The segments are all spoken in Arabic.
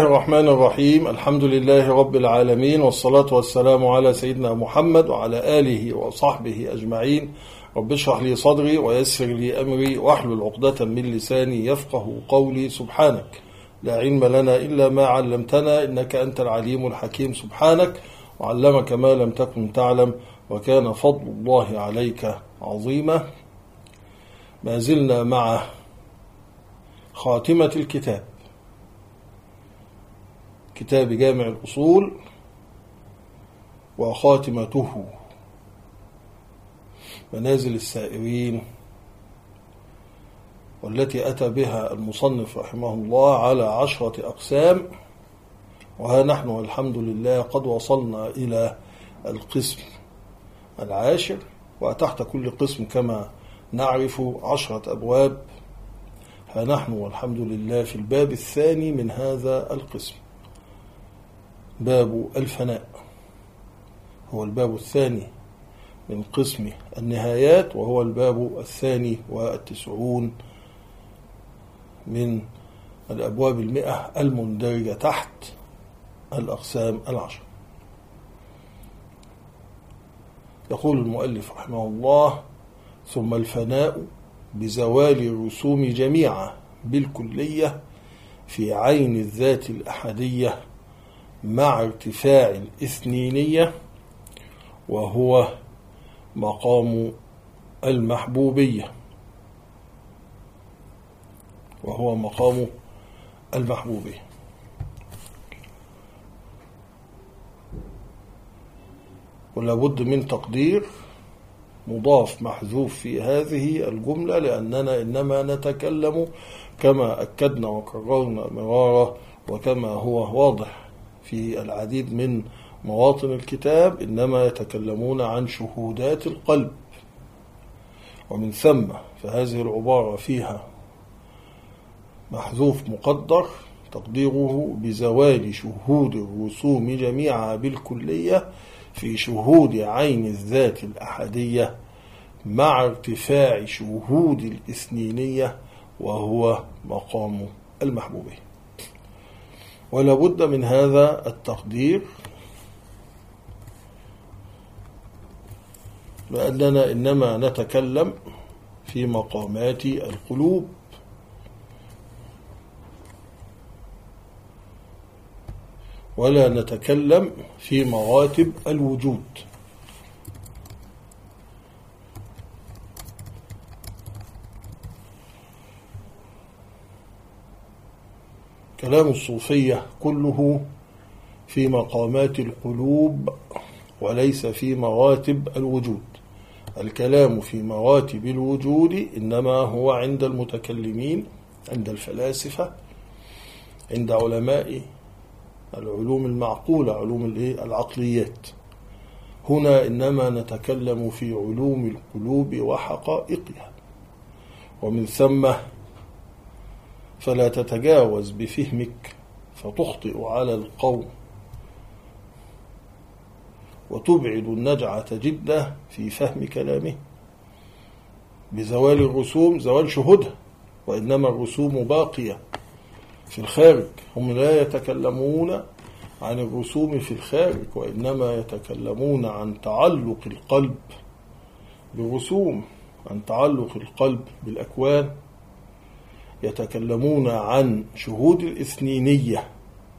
الرحمن الرحيم. الحمد لله رب العالمين، والصلاة والسلام على سيدنا محمد وعلى آله وصحبه أجمعين. رب اشرح لي صدري ويسر لي أمري واحلل عقدة من لساني يفقه قولي. سبحانك لا علم لنا إلا ما علمتنا، إنك أنت العليم الحكيم. سبحانك وعلمك ما لم تكن تعلم، وكان فضل الله عليك عظيما. ما زلنا مع خاتمة الكتاب، كتاب جامع الأصول، وخاتمته منازل السائرين، والتي أتى بها المصنف رحمه الله على 10 أقسام. وها نحن والحمد لله قد وصلنا إلى القسم 10، وتحت كل قسم كما نعرف 10 أبواب. ها نحن والحمد لله في الباب الثاني من هذا القسم، باب الفناء، هو الباب الثاني من قسم النهايات، وهو الباب 92 من الأبواب 100 المندرجة تحت الأقسام 10. يقول المؤلف رحمه الله: ثم الفناء بزوال الرسوم جميعا بالكلية في عين الذات الأحدية مع ارتفاع الإثنينية، وهو مقام المحبوبية، ولا بد من تقدير مضاف محذوف في هذه الجملة، لأننا إنما نتكلم كما أكدنا وكررنا مرارا، وكما هو واضح في العديد من مواطن الكتاب، إنما يتكلمون عن شهودات القلب. ومن ثم فهذه العبارة فيها محذوف مقدر تقديره بزوال شهود الرسوم جميعها بالكلية في شهود عين الذات الأحدية مع ارتفاع شهود الإثنينية، وهو مقام المحبوبية. ولا بد من هذا التقدير، لأننا إنما نتكلم في مقامات القلوب، ولا نتكلم في مراتب الوجود. كلام الصوفية كله في مقامات القلوب وليس في مراتب الوجود. الكلام في مراتب الوجود إنما هو عند المتكلمين، عند الفلاسفة، عند علماء العلوم المعقولة، علوم العقليات. هنا إنما نتكلم في علوم القلوب وحقائقها. ومن ثم فلا تتجاوز بفهمك فتخطئ على القوم، وتبعد النجعة جدا في فهم كلامه بزوال الرسوم، زوال شهودها، وإنما الرسوم باقية في الخارج. هم لا يتكلمون عن الرسوم في الخارج، وإنما يتكلمون عن تعلق القلب بالرسوم، عن تعلق القلب بالأكوان. يتكلمون عن شهود الإثنينية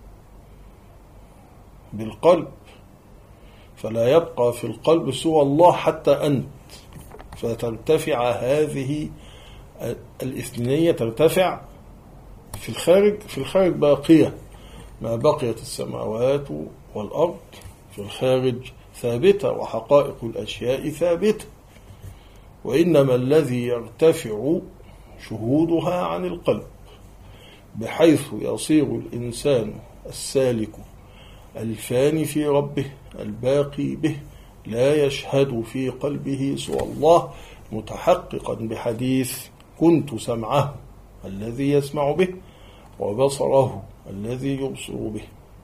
بالقلب، فلا يبقى في القلب سوى الله حتى أنت، فترتفع هذه الإثنينية، ترتفع في الخارج. في الخارج باقية، ما بقيت السماوات والأرض في الخارج ثابتة، وحقائق الأشياء ثابتة، وإنما الذي يرتفع شهودها عن القلب، بحيث يصير الإنسان السالك الفاني في ربه الباقي به لا يشهد في قلبه سوى الله، متحققا بحديث: كنت سمعه الذي يسمع به، وبصره الذي يبصر به.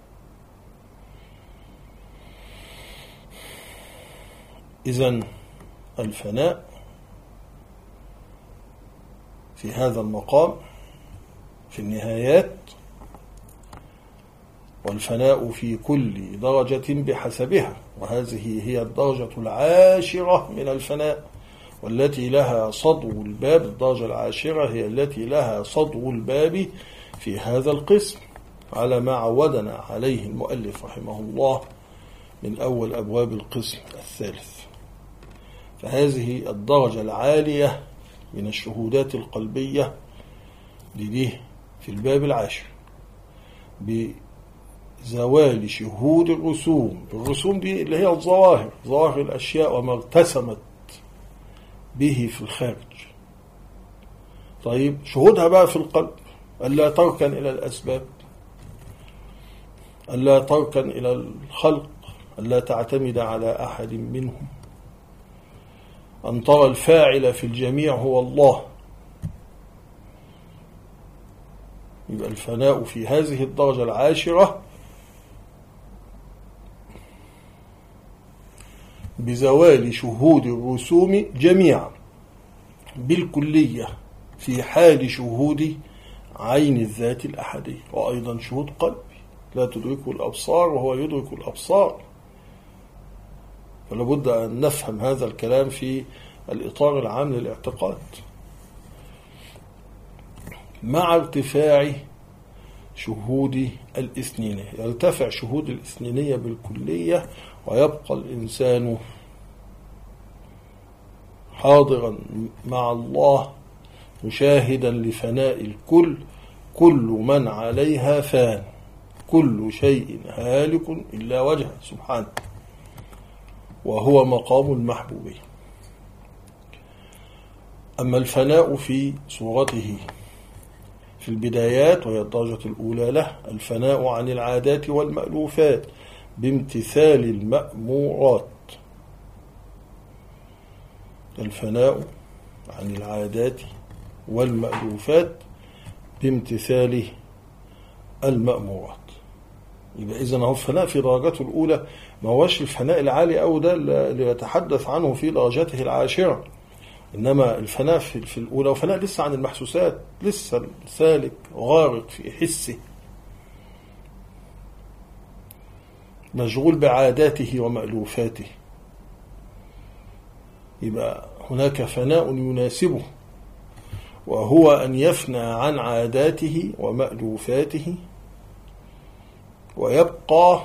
إذن الفناء في هذا المقام في النهايات والفناء في كل درجة بحسبها، وهذه هي الدرجة العاشرة من الفناء، والتي لها صدو الباب. الدرجة العاشرة هي التي لها صدو الباب في هذا القسم، على ما عودنا عليه المؤلف رحمه الله من أول أبواب القسم الثالث. فهذه الدرجة العالية من الشهودات القلبية دي في الباب العاشر، بزوال شهود الرسوم. الرسوم دي اللي هي الظواهر، ظواهر الأشياء وما ارتسمت به في الخارج. طيب شهودها بقى في القلب، ألا تركن إلى الأسباب، ألا تركن إلى الخلق، ألا تعتمد على أحد منهم، أن ترى الفاعل في الجميع هو الله. يبقى الفناء في هذه الدرجة العاشرة بزوال شهود الرسوم جميعا بالكلية في حال شهود عين الذات الأحدية، وأيضا شهود قلبي لا تدركه الأبصار وهو يدرك الأبصار. فلا بد أن نفهم هذا الكلام في الإطار العام للاعتقاد. مع ارتفاع شهود الإثنينية، يرتفع شهود الإثنينية بالكلية، ويبقى الإنسان حاضرا مع الله مشاهدا لفناء الكل. كل من عليها فان، كل شيء هالك إلا وجهه سبحانه، وهو مقام المحبوبين. أما الفناء في صورته في البدايات، وهي الدرجة الأولى له، الفناء عن العادات والمألوفات بامتثال المأمورات. الفناء عن العادات والمألوفات بامتثال المأمورات. يبقى إذن هو الفناء في درجته الأولى، ما هوش الفناء العالي أو ده اللي يتحدث عنه في درجته العاشرة، إنما الفناء في الأولى وفناء لسه عن المحسوسات، لسه سالك غارق في حسه، مشغول بعاداته ومألوفاته. يبقى هناك فناء يناسبه، وهو أن يفنى عن عاداته ومألوفاته ويبقى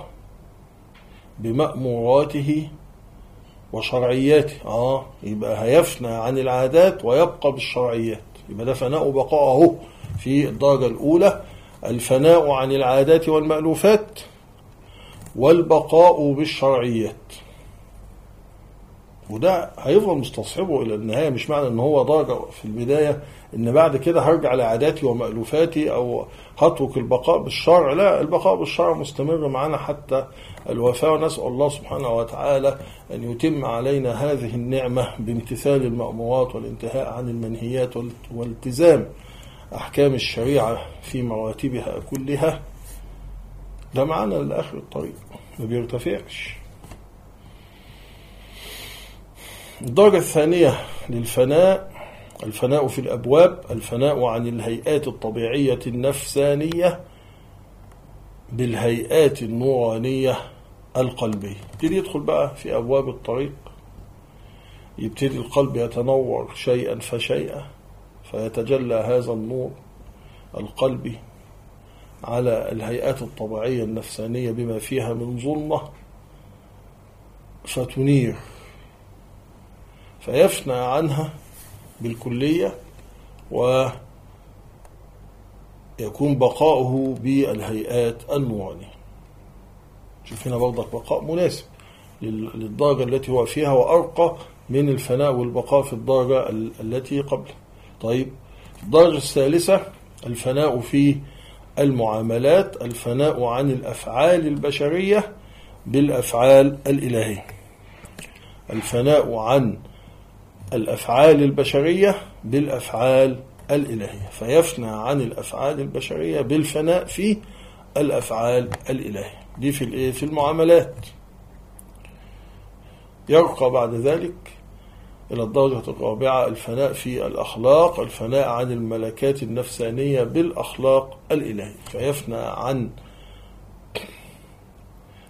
بمأموراته وشرعياته. يبقى هيفنى عن العادات ويبقى بالشرعيات. يبقى ده فناء بقاءه في الدرجة الأولى، الفناء عن العادات والمألوفات والبقاء بالشرعيات. وده هيفضل مستصحبه إلى النهاية. مش معنى أنه هو درجة في البداية أن بعد كده هرجع لعاداتي ومألوفاتي أو هترك البقاء بالشرع. لا، البقاء بالشرع مستمر معنا حتى الوفاة، ونسأل الله سبحانه وتعالى أن يتم علينا هذه النعمة بامتثال المأمورات والانتهاء عن المنهيات والالتزام أحكام الشريعة في مراتبها كلها. ده معنا لآخر الطريق، ما بيرتفعش. الدرجة الثانية للفناء، الفناء في الأبواب، الفناء عن الهيئات الطبيعية النفسانية بالهيئات النورانية القلبية. يبتدي يدخل بقى في أبواب الطريق، يبتدي القلب يتنور شيئا فشيئا، فيتجلى هذا النور القلبي على الهيئات الطبيعية النفسانية بما فيها من ظلمة، فتنير، فيفنى عنها بالكلية، ويكون بقاؤه بالهيئات النورانية. شوف هنا برضك بقاء مناسب للدرجة التي هو فيها، وأرقى من الفناء والبقاء في الدرجة التي قبله. طيب، الدرجة الثالثة الفناء في المعاملات، الفناء عن الأفعال البشرية بالأفعال الإلهية. الفناء عن الأفعال البشرية بالأفعال الإلهية، فيفنى عن الأفعال البشرية بالفناء في الأفعال الإلهية. دي في المعاملات. يرقى بعد ذلك إلى الدرجة الرابعة الفناء في الأخلاق، الفناء عن الملكات النفسانية بالأخلاق الإلهية، فيفنى عن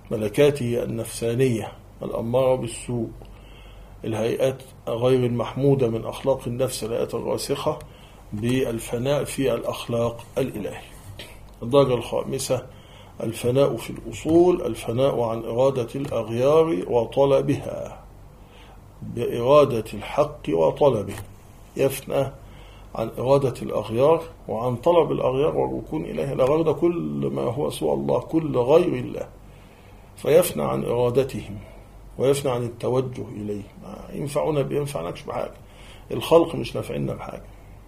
ملكاته النفسانية الأمارة بالسوء، الهيئات غير المحمودة من أخلاق النفس، الهيئات الراسخة، بالفناء في الأخلاق الإلهي. الدرجة الخامسة الفناء في الأصول، الفناء عن إرادة الأغيار وطلبها بإرادة الحق وطلبه، يفنى عن إرادة الأغيار وعن طلب الأغيار والركون إليه. الأغيار ده كل ما هو سوى الله، كل غير الله، فيفنى عن إرادتهم ويفنى عن التوجه إليه. ما ينفعنا بينفعناكش بحاجة، الخلق مش نافعنا بحاجة.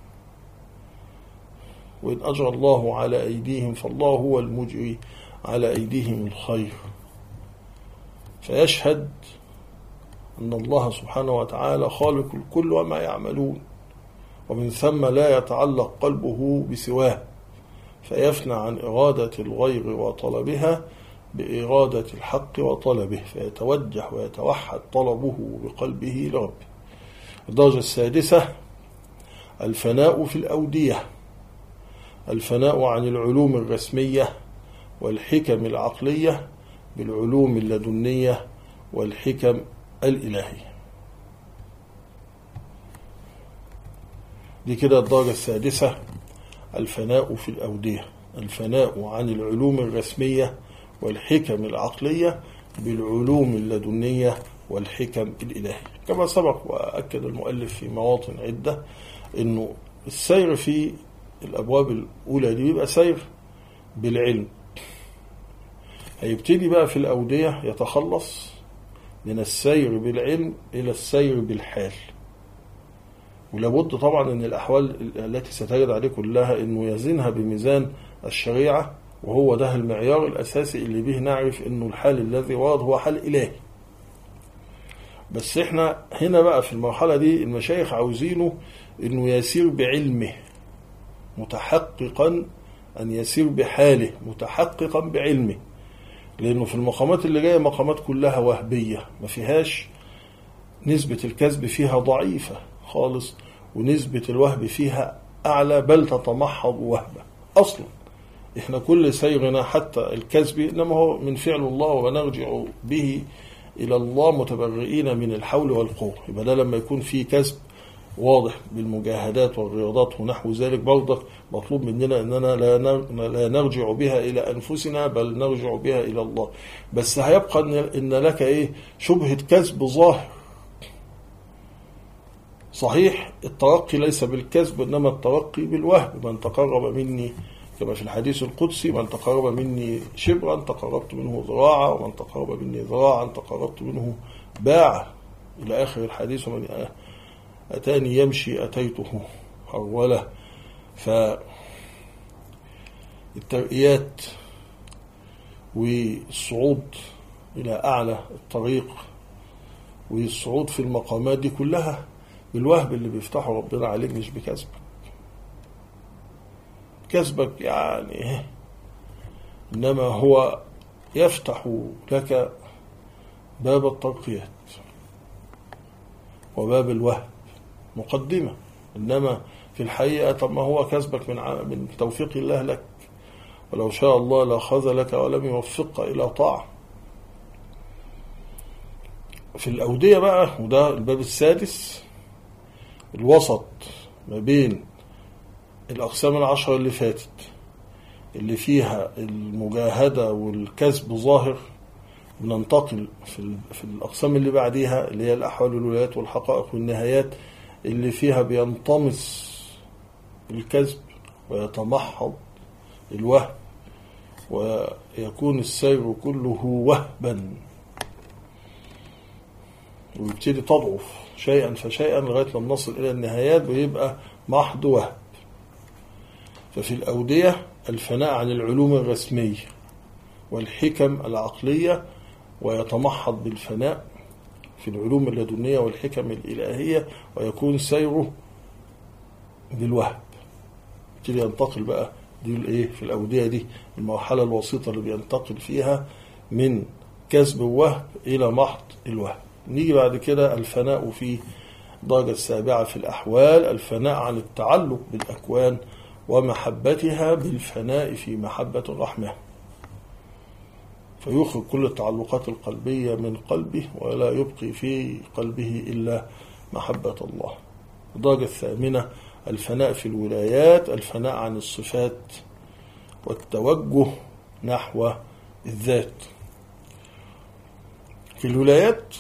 وإن أجرى الله على أيديهم فالله هو المجري على أيديهم الخير، فيشهد أن الله سبحانه وتعالى خالق الكل وما يعملون، ومن ثم لا يتعلق قلبه بسواه، فيفنى عن إرادة الغير وطلبها بإرادة الحق وطلبه، فيتوجه ويتوحد طلبه بقلبه لربه. الدرجة السادسة الفناء في الأودية، الفناء عن العلوم الرسمية والحكم العقلية بالعلوم اللدنية والحكم الإلهية. دي كده الدرجة السادسة الفناء في الأودية، الفناء عن العلوم الرسمية والحكم العقلية بالعلوم اللدنية والحكم الإلهية. كما سبق وأكد المؤلف في مواطن عدة أنه السير في الأبواب الأولى دي بيبقى سير بالعلم، هيبتدي بقى في الأودية يتخلص من السير بالعلم إلى السير بالحال. ولابد طبعا أن الأحوال التي ستجد عليه كلها أنه يزنها بميزان الشريعة، وهو ده المعيار الأساسي اللي به نعرف أنه الحال الذي ورد هو حال إلهي. بس احنا هنا بقى في المرحلة دي المشايخ عاوزينه أنه يسير بعلمه متحققا، أن يسير بحاله متحققا بعلمه، لأنه في المقامات اللي جاية مقامات كلها وهبية، ما فيهاش نسبة الكذب، فيها ضعيفة خالص، ونسبة الوهب فيها أعلى، بل تتمحض وهبة. أصلا إحنا كل سيرنا حتى الكذب إنما هو من فعل الله، ونرجع به إلى الله متبرئين من الحول والقوة. يبقى ده لما يكون فيه كذب واضح بالمجاهدات والرياضات ونحو ذلك، برضك مطلوب مننا أننا لا نرجع بها إلى أنفسنا، بل نرجع بها إلى الله. بس هيبقى إن لك شبهة كذب ظاهر. صحيح الترقي ليس بالكذب، إنما الترقي بالوهب. من تقرب مني، كما في الحديث القدسي، من تقرب مني شبرا تقربت منه ذراعا، ومن تقرب مني ذراعا تقربت منه باعا، إلى آخر الحديث. ومن أتاني يمشي أتيته هروله. فالترقيات والصعود إلى أعلى الطريق والصعود في المقامات دي كلها بالوهب اللي بيفتحه ربنا عليك، مش بكذبك. كذبك يعني إنما هو يفتح لك باب الترقيات وباب الوهب مقدمة، إنما في الحقيقة طب ما هو كذبك من توفيق الله لك، ولو شاء الله لخذلك ولم يوفقك إلى طاعة. في الأودية بقى، وده الباب السادس، الوسط ما بين الأقسام العشرة اللي فاتت، اللي فيها المجاهدة والكذب ظاهر، بننتقل في الأقسام اللي بعديها اللي هي الأحوال والولايات والحقائق والنهايات، اللي فيها بينطمس الكذب ويتمحض الوهم، ويكون السير كله وهبا، ويبتدي تضعف شيئا فشيئا لغاية لما نصل إلى النهايات ويبقى محض وهب. ففي الأودية الفناء عن العلوم الرسمية والحكم العقلية، ويتمحض بالفناء في العلوم اللدنية والحكم الإلهية، ويكون سيره بالوهب. يبتدي ينتقل بقى دي في الأودية دي المرحلة الوسيطة اللي بينتقل فيها من كسب الوهب إلى محض الوهب. نيجي بعد كده الفناء في درجة السابعة في الأحوال، الفناء عن التعلق بالأكوان ومحبتها بالفناء في محبة الرحمة. فيخرج كل التعلقات القلبية من قلبه ولا يبقي في قلبه إلا محبة الله. الدرجة الثامنة الفناء في الولايات، الفناء عن الصفات والتوجه نحو الذات. في الولايات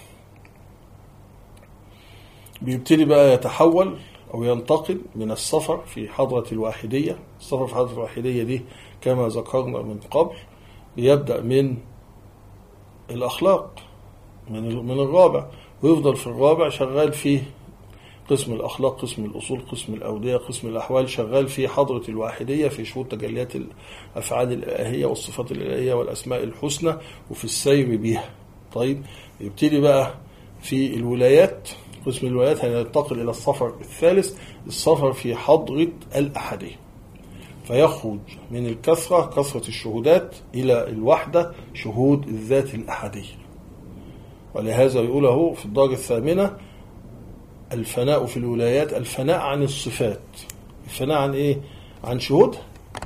بيبتدي بقى يتحول أو ينتقل من السفر في حضرة الواحدية. السفر في حضرة الواحدية دي كما ذكرنا من قبل بيبدأ من الأخلاق، من الرابع، ويفضل في الرابع شغال فيه قسم الأخلاق، قسم الأصول، قسم الأودية، قسم الأحوال، شغال في حضرة الواحدية في شهود تجليات الأفعال الإلهية والصفات الإلهية والأسماء الحسنى وفي السير بها. طيب يبتدي بقى في الولايات، قسم الولايات هينتقل إلى السفر الثالث، السفر في حضرة الأحدية، فيخرج من الكثرة، كثرة الشهودات، إلى الوحدة، شهود الذات الأحدية. ولهذا يقوله في الدرجة الثامنة الفناء في الولايات، الفناء عن الصفات. الفناء عن إيه؟ عن شهودها.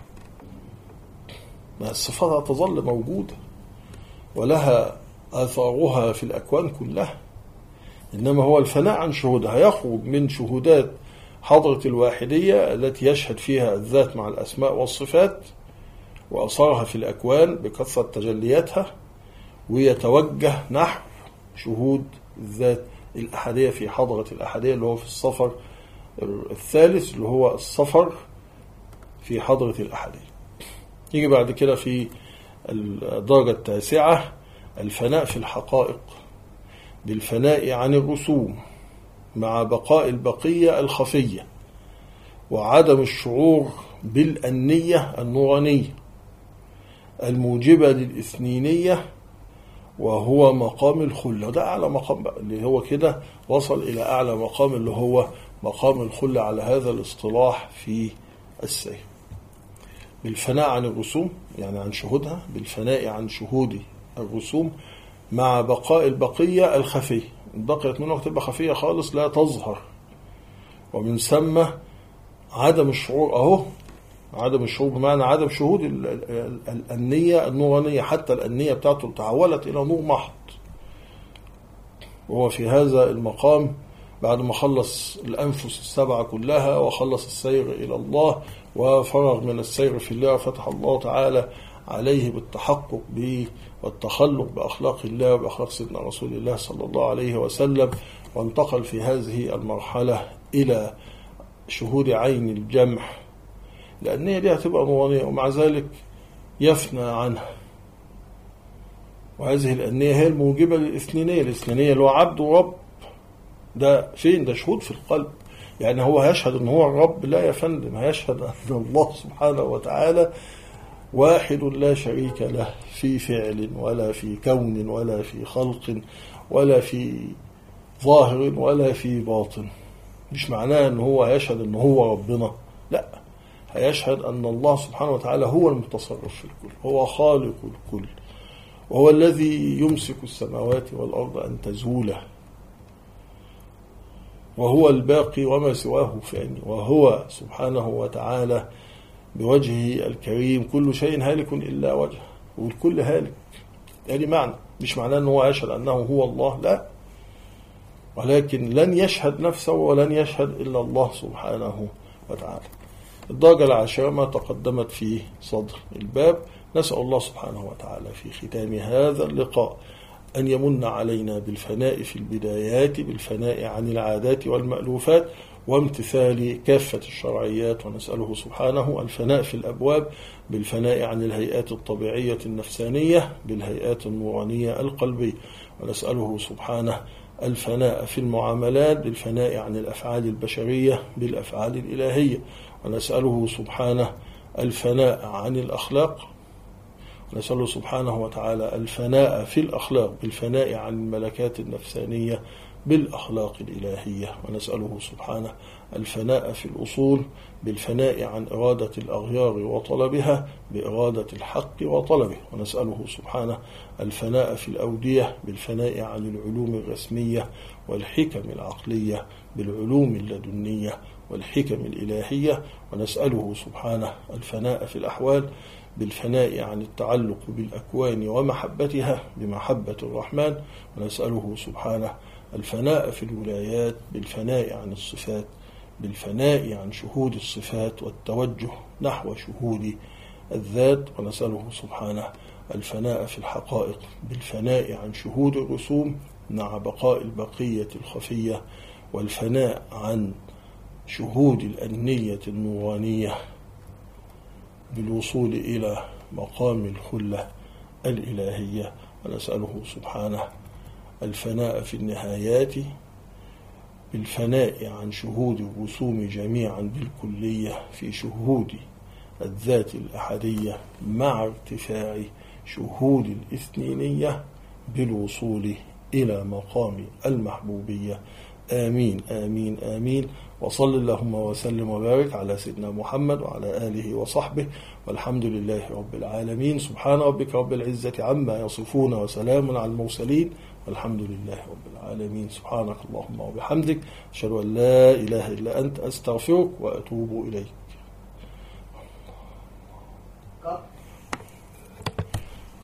ما الصفات تظل موجودة ولها آثارها في الأكوان كلها، إنما هو الفناء عن شهودها، يخرج من شهودات حضرة الواحدية التي يشهد فيها الذات مع الأسماء والصفات وأثارها في الأكوان بكثرة تجلياتها، ويتوجه نحو شهود الذات الأحدية في حضرة الأحدية اللي هو في السفر الثالث، اللي هو السفر في حضرة الأحدية. يجي بعد كده في الدرجة التاسعة الفناء في الحقائق، بالفناء عن الرسوم مع بقاء البقية الخفية وعدم الشعور بالأنية النورانية الموجبة للإثنينية، وهو مقام الخلة. وده أعلى مقام بقى، اللي هو كده وصل إلى أعلى مقام، اللي هو مقام الخلة على هذا الاصطلاح في السير. بالفناء عن الرسوم يعني عن شهودها، بالفناء عن شهود الرسوم مع بقاء البقية الخفية. بقيت منه تبقى خفية خالص لا تظهر، ومن ثم عدم الشعور، أهو عدم الشعور بمعنى عدم شهود الأنية النورانية، حتى الأنية بتاعته تحولت إلى نور محض. وهو في هذا المقام بعد ما خلص الأنفس السبعة كلها وخلص السير إلى الله وفرغ من السير في الله، وفتح الله تعالى عليه بالتحقق والتخلق بأخلاق الله وبأخلاق سيدنا رسول الله صلى الله عليه وسلم، وانتقل في هذه المرحلة إلى شهود عين الجمع، لأن هي دي هتبقى نورانية، ومع ذلك يفنى عنها. وهذه الأنية هي الموجبة للإثنينية، الإثنينية اللي هو عبد ورب. ده فين؟ ده شهود في القلب. يعني هو هيشهد أن هو الرب؟ لا يا فندم، هيشهد أن الله سبحانه وتعالى واحد لا شريك له في فعل ولا في كون ولا في خلق ولا في ظاهر ولا في باطن. مش معناه أن هو هيشهد أن هو ربنا، لا، هيشهد أن الله سبحانه وتعالى هو المتصرف في الكل، هو خالق الكل، وهو الذي يمسك السماوات والأرض أن تزوله، وهو الباقي وما سواه فاني، وهو سبحانه وتعالى بوجهه الكريم كل شيء هالك إلا وجهه، والكل هالك. يعني معنى مش معناه أنه هو يشهد أنه هو الله، لا، ولكن لن يشهد نفسه ولن يشهد إلا الله سبحانه وتعالى. الدرجة العاشرة ما تقدمت في صدر الباب. نسأل الله سبحانه وتعالى في ختام هذا اللقاء أن يمن علينا بالفناء في البدايات، بالفناء عن العادات والمألوفات وامتثال كافة الشرعيات، ونسأله سبحانه الفناء في الأبواب، بالفناء عن الهيئات الطبيعية النفسانية بالهيئات النورانية القلبية، ونسأله سبحانه الفناء في المعاملات، بالفناء عن الأفعال البشرية بالأفعال الإلهية، ونسأله سبحانه الفناء عن الأخلاق، ونسأله سبحانه وتعالى الفناء في الأخلاق بالفناء عن الملكات النفسانية بالأخلاق الإلهية، ونسأله سبحانه الفناء في الأصول بالفناء عن إرادة الأغيار وطلبها بإرادة الحق وطلبه، ونسأله سبحانه الفناء في الأودية بالفناء عن العلوم الرسمية والحكم العقلية بالعلوم اللدنية والحكم الإلهية، ونسأله سبحانه الفناء في الأحوال بالفناء عن التعلق بالأكوان ومحبتها بمحبة الرحمن، ونسأله سبحانه الفناء في الولايات بالفناء عن الصفات، بالفناء عن شهود الصفات والتوجه نحو شهود الذات، ونسأله سبحانه الفناء في الحقائق بالفناء عن شهود الرسوم مع بقاء البقية الخفية، والفناء عن شهود الأنية النورانية بالوصول إلى مقام الخلة الإلهية، ونسأله سبحانه الفناء في النهايات بالفناء عن شهود الرسوم جميعا بالكلية في شهود الذات الأحدية مع ارتفاع شهود الاثنينية بالوصول إلى مقام المحبوبية. آمين آمين آمين. وصل اللهم وسلم وبارك على سيدنا محمد وعلى آله وصحبه، والحمد لله رب العالمين. سبحان ربك رب العزة عما يصفون وسلام على المرسلين والحمد لله رب العالمين. سبحانك اللهم وبحمدك، أشهد أن لا إله إلا أنت، أستغفرك وأتوب إليك.